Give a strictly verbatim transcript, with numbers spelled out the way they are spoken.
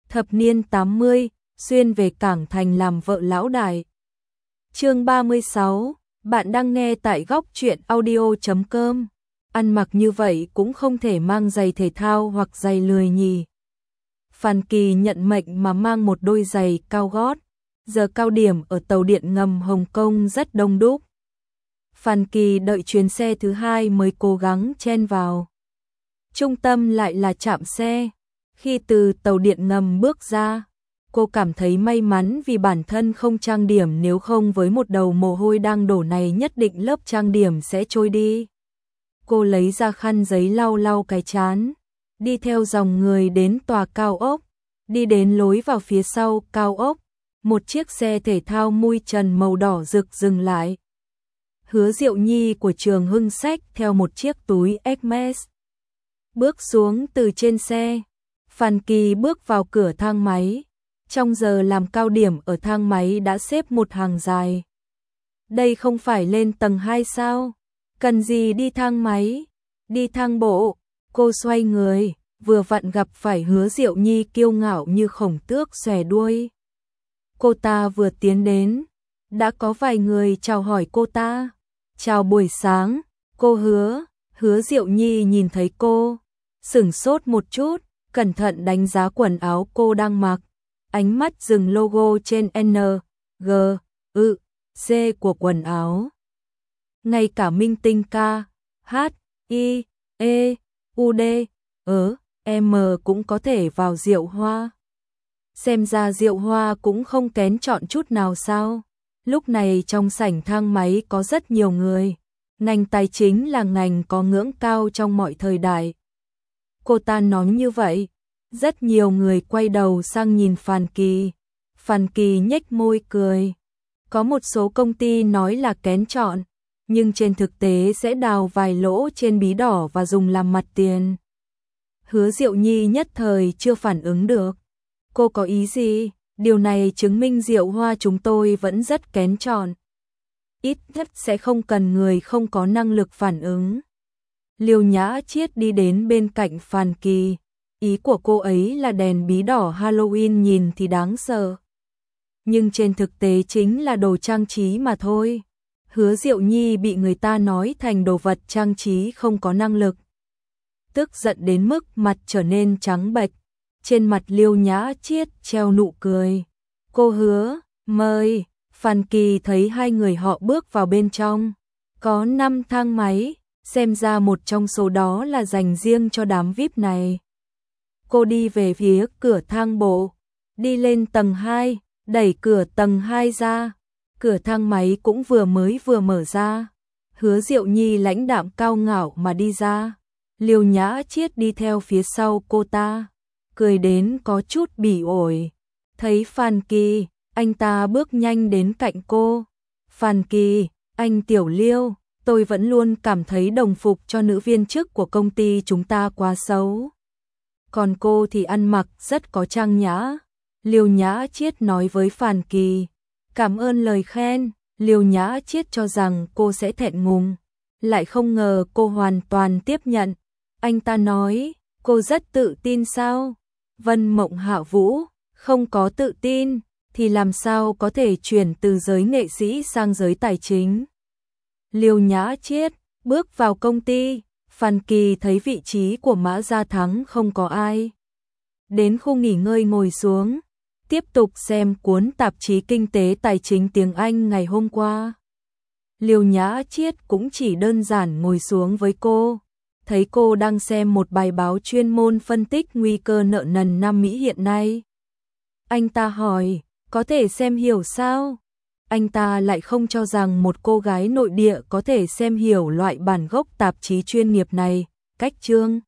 thập niên tám mươi, xuyên về Cảng Thành làm vợ lão đại. Chương ba mươi sáu, bạn đang nghe tại góc truyện audio chấm com. Ăn mặc như vậy cũng không thể mang giày thể thao hoặc giày lười nhì. Phan Kỳ nhận mệnh mà mang một đôi giày cao gót. Giờ cao điểm ở tàu điện ngầm Hồng Kông rất đông đúc. Phan Kỳ đợi chuyến xe thứ hai mới cố gắng chen vào. Trung tâm lại là trạm xe. Khi từ tàu điện ngầm bước ra, cô cảm thấy may mắn vì bản thân không trang điểm, nếu không với một đầu mồ hôi đang đổ này nhất định lớp trang điểm sẽ trôi đi. Cô lấy ra khăn giấy lau lau cái trán, đi theo dòng người đến tòa cao ốc, đi đến lối vào phía sau cao ốc, một chiếc xe thể thao mui trần màu đỏ rực dừng lại. Hứa Diệu Nhi của Trường Hưng xách theo một chiếc túi Hermes. Bước xuống từ trên xe, Phan Kỳ bước vào cửa thang máy. Trong giờ làm cao điểm ở thang máy đã xếp một hàng dài. Đây không phải lên tầng hai sao? Cần gì đi thang máy? Đi thang bộ. Cô xoay người, vừa vặn gặp phải Hứa Diệu Nhi kiêu ngạo như khổng tước xòe đuôi. Cô ta vừa tiến đến, đã có vài người chào hỏi cô ta. Chào buổi sáng, cô Hứa. Hứa Diệu Nhi nhìn thấy cô, sửng sốt một chút, cẩn thận đánh giá quần áo cô đang mặc. Ánh mắt dừng logo trên N, G, U, C của quần áo. Ngay cả minh tinh ca, H, I, E, U, D, ớ, M cũng có thể vào Diệu Hoa. Xem ra Diệu Hoa cũng không kén chọn chút nào sao. Lúc này trong sảnh thang máy có rất nhiều người. Ngành tài chính là ngành có ngưỡng cao trong mọi thời đại. Cô ta nói như vậy. Rất nhiều người quay đầu sang nhìn Phan Kỳ. Phan Kỳ nhếch môi cười. Có một số công ty nói là kén chọn, nhưng trên thực tế sẽ đào vài lỗ trên bí đỏ và dùng làm mặt tiền. Hứa Diệu Nhi nhất thời chưa phản ứng được. Cô có ý gì? Điều này chứng minh Diệu Hoa chúng tôi vẫn rất kén chọn. Ít nhất sẽ không cần người không có năng lực phản ứng. Liêu Nhã Chiết đi đến bên cạnh Phan Kỳ. Ý của cô ấy là đèn bí đỏ Halloween nhìn thì đáng sợ, nhưng trên thực tế chính là đồ trang trí mà thôi. Hứa Diệu Nhi bị người ta nói thành đồ vật trang trí không có năng lực, tức giận đến mức mặt trở nên trắng bệch. Trên mặt Liêu Nhã Chiết treo nụ cười. Cô Hứa, mời. Phan Kỳ thấy hai người họ bước vào bên trong. Có năm thang máy, xem ra một trong số đó là dành riêng cho đám vi ai pi này. Cô đi về phía cửa thang bộ, đi lên tầng hai, đẩy cửa tầng hai ra. Cửa thang máy cũng vừa mới vừa mở ra. Hứa Diệu Nhi lãnh đạm cao ngạo mà đi ra. Liêu Nhã Chiết đi theo phía sau cô ta, cười đến có chút bỉ ổi. Thấy Phan Kỳ, anh ta bước nhanh đến cạnh cô. Phan Kỳ, anh Tiểu Liêu, tôi vẫn luôn cảm thấy đồng phục cho nữ viên chức của công ty chúng ta quá xấu. Còn cô thì ăn mặc rất có trang nhã. Liêu Nhã Chiết nói với Phan Kỳ. Cảm ơn lời khen. Liêu Nhã Chiết cho rằng cô sẽ thẹn ngùng, lại không ngờ cô hoàn toàn tiếp nhận. Anh ta nói, cô rất tự tin sao? Vân Mộng Hạ Vũ, không có tự tin thì làm sao có thể chuyển từ giới nghệ sĩ sang giới tài chính. Liêu Nhã Chiết bước vào công ty. Phan Kỳ thấy vị trí của Mã Gia Thắng không có ai. Đến khu nghỉ ngơi ngồi xuống, tiếp tục xem cuốn tạp chí kinh tế tài chính tiếng Anh ngày hôm qua. Liêu Nhã Chiết cũng chỉ đơn giản ngồi xuống với cô. Thấy cô đang xem một bài báo chuyên môn phân tích nguy cơ nợ nần Nam Mỹ hiện nay. Anh ta hỏi, có thể xem hiểu sao? Anh ta lại không cho rằng một cô gái nội địa có thể xem hiểu loại bản gốc tạp chí chuyên nghiệp này. Cách chương